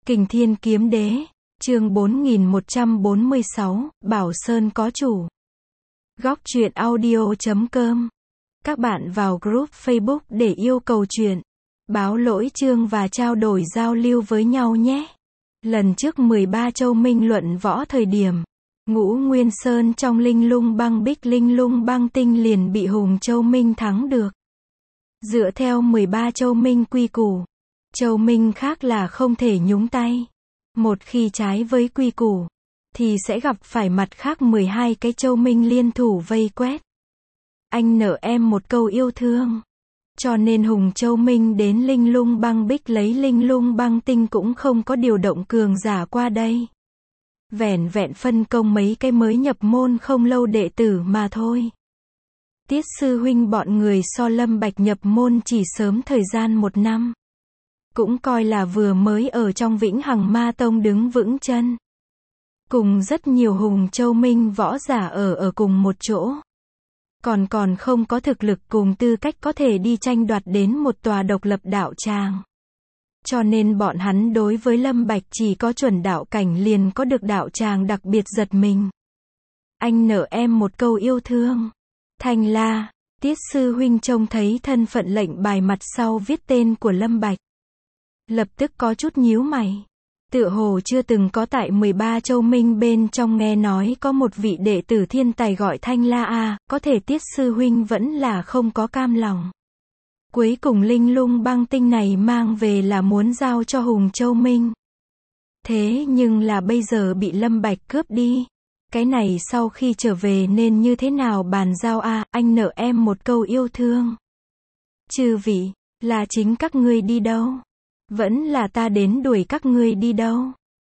Kình Thiên Kiếm Đế, chương 4146, Bảo Sơn có chủ. Góc truyện audio.com. Các bạn vào group Facebook để yêu cầu truyện, báo lỗi chương và trao đổi giao lưu với nhau nhé. Lần trước 13 châu minh luận võ thời điểm, Ngũ Nguyên Sơn trong Linh Lung Băng Bích Linh Lung Băng Tinh liền bị Hùng Châu Minh thắng được. Dựa theo 13 châu minh quy củ, châu minh khác là không thể nhúng tay. Một khi trái với quy củ, thì sẽ gặp phải mặt khác 12 cái châu minh liên thủ vây quét. Anh nợ em một câu yêu thương. Cho nên Hùng Châu Minh đến Linh Lung Băng Bích lấy Linh Lung Băng Tinh cũng không có điều động cường giả qua đây. Vẻn vẹn phân công mấy cái mới nhập môn không lâu đệ tử mà thôi. Tiết sư huynh bọn người so Lâm Bạch nhập môn chỉ sớm thời gian 1 năm. Cũng coi là vừa mới ở trong Vĩnh Hằng Ma Tông đứng vững chân. Cùng rất nhiều Hùng Châu Minh võ giả ở cùng một chỗ. Còn không có thực lực cùng tư cách có thể đi tranh đoạt đến một tòa độc lập đạo tràng. Cho nên bọn hắn đối với Lâm Bạch chỉ có chuẩn đạo cảnh liền có được đạo tràng đặc biệt giật mình. Anh nợ em một câu yêu thương. Thanh La, Tiết sư huynh trông thấy thân phận lệnh bài mặt sau viết tên của Lâm Bạch. Lập tức có chút nhíu mày. Tựa hồ chưa từng có tại 13 châu minh bên trong nghe nói có một vị đệ tử thiên tài gọi Thanh La a, có thể Tiết sư huynh vẫn là không có cam lòng. Cuối cùng Linh Lung Băng Tinh này mang về là muốn giao cho Hùng Châu Minh. Thế nhưng là bây giờ bị Lâm Bạch cướp đi. Cái này sau khi trở về nên như thế nào bàn giao a, anh nợ em một câu yêu thương. Chư vị, là chính các ngươi đi đâu? Vẫn là ta đến đuổi các ngươi đi đâu?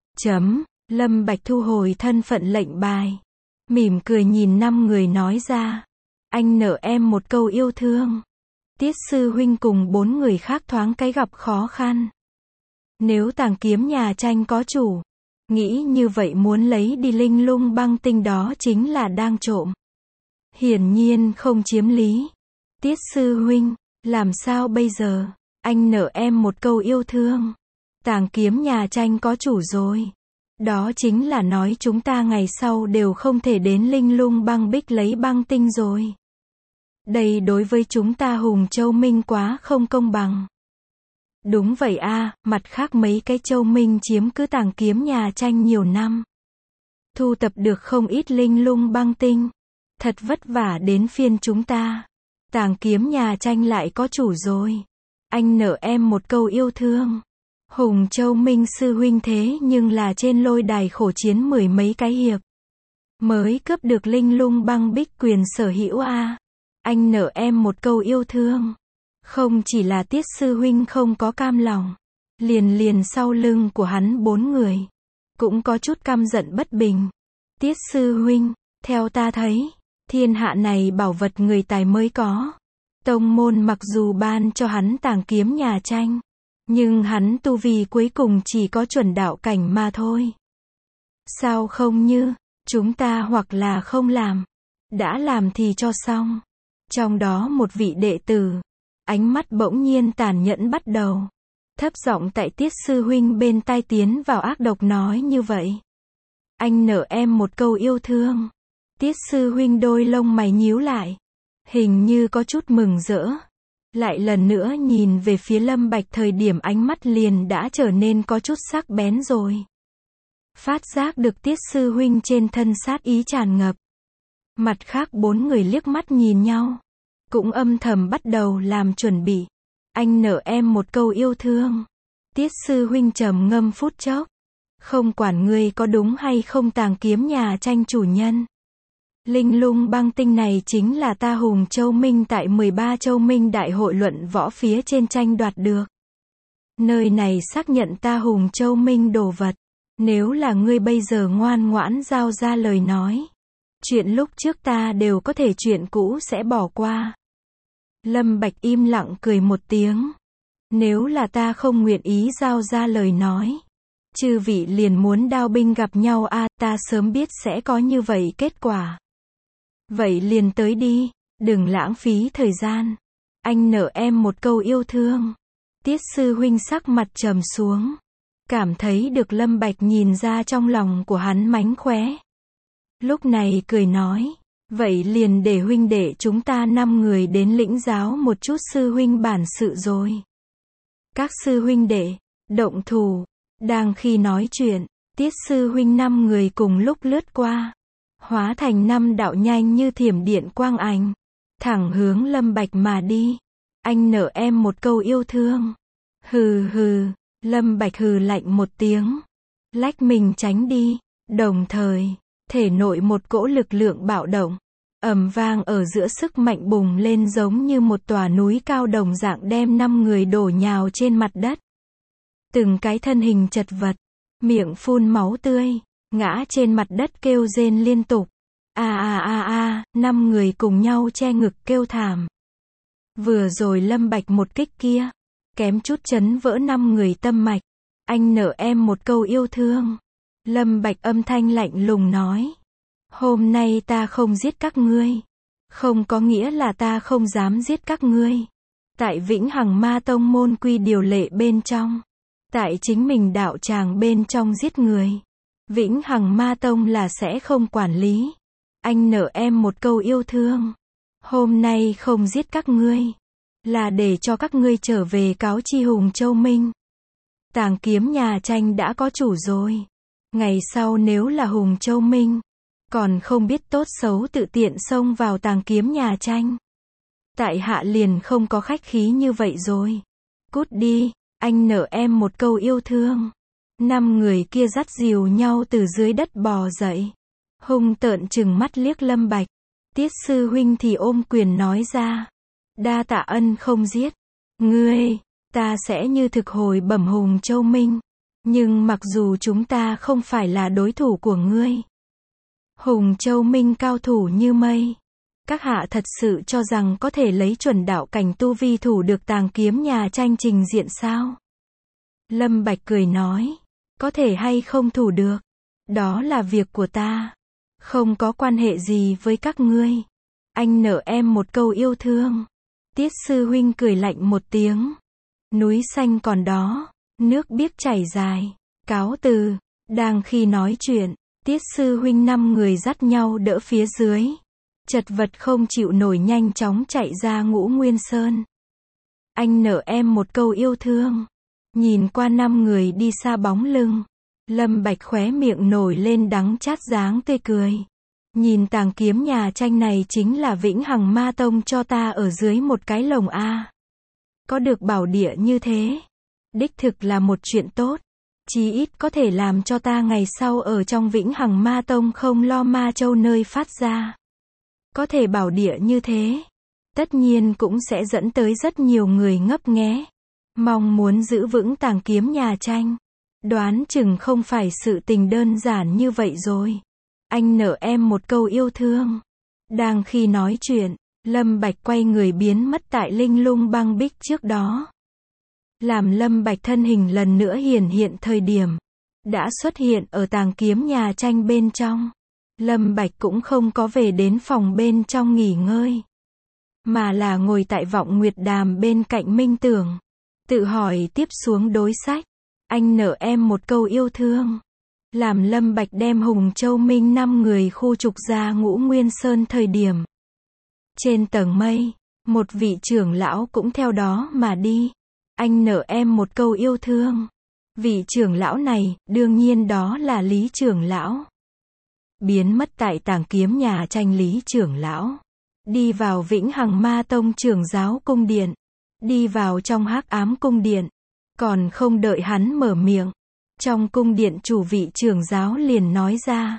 Lâm Bạch thu hồi thân phận lệnh bài. Mỉm cười nhìn 5 người nói ra. Anh nợ em một câu yêu thương. Tiết sư huynh cùng 4 người khác thoáng cái gặp khó khăn. Nếu Tàng Kiếm nhà tranh có chủ, nghĩ như vậy muốn lấy đi Linh Lung Băng Tinh đó chính là đang trộm. Hiển nhiên không chiếm lý. Tiết sư huynh, làm sao bây giờ? Anh nợ em một câu yêu thương. Tàng Kiếm nhà tranh có chủ rồi. Đó chính là nói chúng ta ngày sau đều không thể đến Linh Lung Băng Bích lấy băng tinh rồi. Đây đối với chúng ta Hùng Châu Minh quá không công bằng. Đúng vậy a, mặt khác mấy cái châu minh chiếm cứ Tàng Kiếm nhà tranh nhiều năm. Thu tập được không ít Linh Lung Băng Tinh. Thật vất vả đến phiên chúng ta. Tàng Kiếm nhà tranh lại có chủ rồi. Anh nợ em một câu yêu thương. Hùng Châu Minh sư huynh thế nhưng là trên lôi đài khổ chiến 10 mấy cái hiệp. Mới cướp được Linh Lung Băng Bích quyền sở hữu a. Anh nợ em một câu yêu thương. Không chỉ là Tiết sư huynh không có cam lòng. Liền sau lưng của hắn 4 người. Cũng có chút căm giận bất bình. Tiết sư huynh, theo ta thấy, thiên hạ này bảo vật người tài mới có. Tông môn mặc dù ban cho hắn Tàng Kiếm nhà tranh, nhưng hắn tu vi cuối cùng chỉ có chuẩn đạo cảnh mà thôi. Sao không như, chúng ta hoặc là không làm, đã làm thì cho xong. Trong đó một vị đệ tử, ánh mắt bỗng nhiên tàn nhẫn bắt đầu. Thấp giọng tại Tiết sư huynh bên tai tiến vào ác độc nói như vậy. Anh nợ em một câu yêu thương. Tiết sư huynh đôi lông mày nhíu lại. Hình như có chút mừng rỡ. Lại lần nữa nhìn về phía Lâm Bạch thời điểm ánh mắt liền đã trở nên có chút sắc bén rồi. Phát giác được Tiết sư huynh trên thân sát ý tràn ngập. Mặt khác 4 người liếc mắt nhìn nhau. Cũng âm thầm bắt đầu làm chuẩn bị. Anh nợ em một câu yêu thương. Tiết sư huynh trầm ngâm phút chốc. Không quản ngươi có đúng hay không Tàng Kiếm nhà tranh chủ nhân. Linh Lung Băng Tinh này chính là ta Hùng Châu Minh tại 13 châu minh đại hội luận võ phía trên tranh đoạt được. Nơi này xác nhận ta Hùng Châu Minh đồ vật. Nếu là ngươi bây giờ ngoan ngoãn giao ra lời nói. Chuyện lúc trước ta đều có thể chuyện cũ sẽ bỏ qua. Lâm Bạch im lặng cười một tiếng. Nếu là ta không nguyện ý giao ra lời nói. Chư vị liền muốn đao binh gặp nhau a, ta sớm biết sẽ có như vậy kết quả. Vậy liền tới đi, đừng lãng phí thời gian. Anh nợ em một câu yêu thương. Tiết sư huynh sắc mặt trầm xuống. cảm thấy được Lâm Bạch nhìn ra trong lòng của hắn mánh khóe. Lúc này cười nói, vậy liền để huynh đệ chúng ta 5 người đến lĩnh giáo một chút sư huynh bản sự rồi. Các sư huynh đệ, động thủ. Đang khi nói chuyện, Tiết sư huynh 5 người cùng lúc lướt qua, hóa thành 5 đạo nhanh như thiểm điện quang ảnh, thẳng hướng Lâm Bạch mà đi. Anh nợ em một câu yêu thương. Hừ hừ, Lâm Bạch hừ lạnh một tiếng, lách mình tránh đi, đồng thời, thể nội một cỗ lực lượng bạo động, ầm vang ở giữa sức mạnh bùng lên giống như một tòa núi cao đồng dạng đem 5 người đổ nhào trên mặt đất. Từng cái thân hình chật vật, miệng phun máu tươi, ngã trên mặt đất kêu rên liên tục. A, 5 người cùng nhau che ngực kêu thảm. Vừa rồi Lâm Bạch một kích kia, kém chút chấn vỡ 5 người tâm mạch. Anh nợ em một câu yêu thương. Lâm Bạch âm thanh lạnh lùng nói. Hôm nay ta không giết các ngươi. Không có nghĩa là ta không dám giết các ngươi. Tại Vĩnh Hằng Ma Tông môn quy điều lệ bên trong. Tại chính mình đạo tràng bên trong giết người. Vĩnh Hằng Ma Tông là sẽ không quản lý. Anh nợ em một câu yêu thương. Hôm nay không giết các ngươi. Là để cho các ngươi trở về cáo chi Hùng Châu Minh. Tàng kiếm nhà tranh đã có chủ rồi. Ngày sau nếu là Hùng Châu Minh, còn không biết tốt xấu tự tiện xông vào tàng kiếm nhà tranh. Tại hạ liền không có khách khí như vậy rồi. Cút đi, anh nợ em một câu yêu thương. 5 người kia dắt dìu nhau từ dưới đất bò dậy. Hung tợn trừng mắt liếc Lâm Bạch. Tiết sư huynh thì ôm quyền nói ra. Đa tạ ân không giết. Ngươi, ta sẽ như thực hồi bẩm Hùng Châu Minh. Nhưng mặc dù chúng ta không phải là đối thủ của ngươi. Hùng Châu Minh cao thủ như mây. Các hạ thật sự cho rằng có thể lấy chuẩn đạo cảnh tu vi thủ được tàng kiếm nhà tranh trình diện sao? Lâm Bạch cười nói. Có thể hay không thủ được. Đó là việc của ta. Không có quan hệ gì với các ngươi. Anh nợ em một câu yêu thương. Tiết sư huynh cười lạnh một tiếng. Núi xanh còn đó, nước biếc chảy dài. Cáo từ. Đang khi nói chuyện, Tiết sư huynh 5 người dắt nhau đỡ phía dưới. Chật vật không chịu nổi nhanh chóng chạy ra Ngũ Nguyên Sơn. Anh nợ em một câu yêu thương. Nhìn qua 5 người đi xa bóng lưng. Lâm Bạch khóe miệng nổi lên đắng chát dáng tươi cười. Nhìn tàng kiếm nhà tranh này chính là Vĩnh Hằng Ma Tông cho ta ở dưới một cái lồng A. Có được bảo địa như thế. Đích thực là một chuyện tốt. Chí ít có thể làm cho ta ngày sau ở trong Vĩnh Hằng Ma Tông không lo ma châu nơi phát ra. Có thể bảo địa như thế. Tất nhiên cũng sẽ dẫn tới rất nhiều người ngấp nghé. Mong muốn giữ vững tàng kiếm nhà tranh. Đoán chừng không phải sự tình đơn giản như vậy rồi. Anh nợ em một câu yêu thương. Đang khi nói chuyện, Lâm Bạch quay người biến mất tại Linh Lung Băng Bích trước đó. Làm Lâm Bạch thân hình lần nữa hiển hiện thời điểm, đã xuất hiện ở tàng kiếm nhà tranh bên trong. Lâm Bạch cũng không có về đến phòng bên trong nghỉ ngơi, mà là ngồi tại Vọng Nguyệt Đàm bên cạnh Minh Tưởng, tự hỏi tiếp xuống đối sách. Anh nợ em một câu yêu thương. Làm Lâm Bạch đem Hùng Châu Minh 5 người khu trục ra Ngũ Nguyên Sơn thời điểm. Trên tầng mây, một vị trưởng lão cũng theo đó mà đi. Anh nợ em một câu yêu thương. Vị trưởng lão này, đương nhiên đó là Lý trưởng lão. Biến mất tại tàng kiếm nhà tranh Lý trưởng lão. Đi vào Vĩnh Hằng Ma Tông trưởng giáo cung điện. Đi vào trong Hắc Ám cung điện. Còn không đợi hắn mở miệng. Trong cung điện chủ vị trưởng giáo liền nói ra.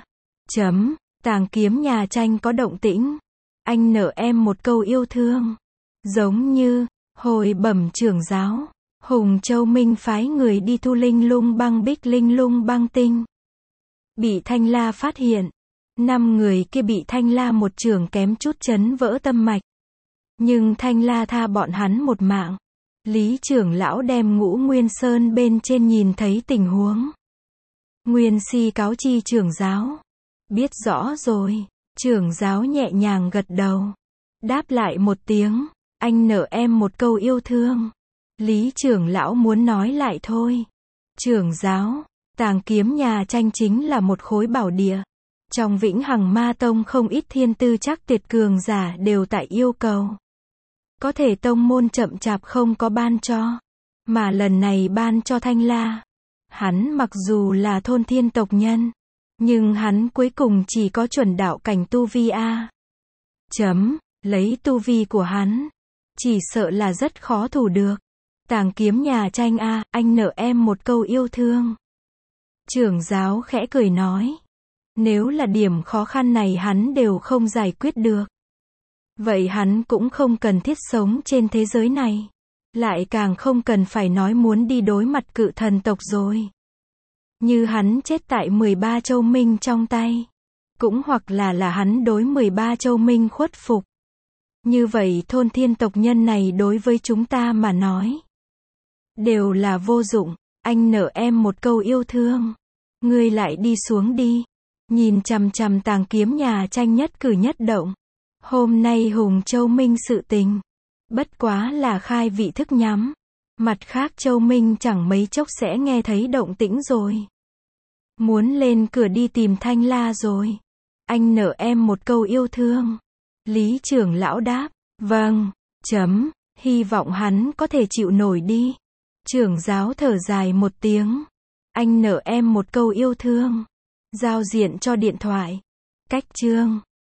Tàng kiếm nhà tranh có động tĩnh. Anh nợ em một câu yêu thương. Giống như, hồi bẩm trưởng giáo. Hùng Châu Minh phái người đi thu Linh Lung Băng Bích Linh Lung Băng Tinh. Bị Thanh La phát hiện. 5 người kia bị Thanh La một chưởng kém chút chấn vỡ tâm mạch. Nhưng Thanh La tha bọn hắn một mạng. Lý trưởng lão đem Ngũ Nguyên Sơn bên trên nhìn thấy tình huống. Nguyên Si cáo chi trưởng giáo. Biết rõ rồi. Trưởng giáo nhẹ nhàng gật đầu. Đáp lại một tiếng. Anh nợ em một câu yêu thương. Lý trưởng lão muốn nói lại thôi. Trưởng giáo, Tàng Kiếm Nhà Tranh chính là một khối bảo địa. Trong Vĩnh Hằng Ma Tông không ít thiên tư chắc tuyệt cường giả đều tại yêu cầu. Có thể tông môn chậm chạp không có ban cho. Mà lần này ban cho Thanh La. Hắn mặc dù là thôn thiên tộc nhân. Nhưng hắn cuối cùng chỉ có chuẩn đạo cảnh tu vi A. Lấy tu vi của hắn. Chỉ sợ là rất khó thủ được. Tàng Kiếm Nhà Tranh A, anh nợ em một câu yêu thương. Trưởng giáo khẽ cười nói. Nếu là điểm khó khăn này hắn đều không giải quyết được. Vậy hắn cũng không cần thiết sống trên thế giới này. Lại càng không cần phải nói muốn đi đối mặt cự thần tộc rồi. Như hắn chết tại 13 châu minh trong tay. Cũng hoặc là hắn đối 13 châu minh khuất phục. Như vậy thôn thiên tộc nhân này đối với chúng ta mà nói. Đều là vô dụng, anh nợ em một câu yêu thương. Ngươi lại đi xuống đi. Nhìn chằm chằm Tàng Kiếm Nhà Tranh nhất cử nhất động. Hôm nay Hùng Châu Minh sự tình. Bất quá là khai vị thức nhắm. Mặt khác Châu Minh chẳng mấy chốc sẽ nghe thấy động tĩnh rồi. Muốn lên cửa đi tìm Thanh La rồi. Anh nợ em một câu yêu thương. Lý trưởng lão đáp. Vâng. Hy vọng hắn có thể chịu nổi đi. Trưởng giáo thở dài một tiếng. Anh nợ em một câu yêu thương. Giao diện cho điện thoại. Cách chương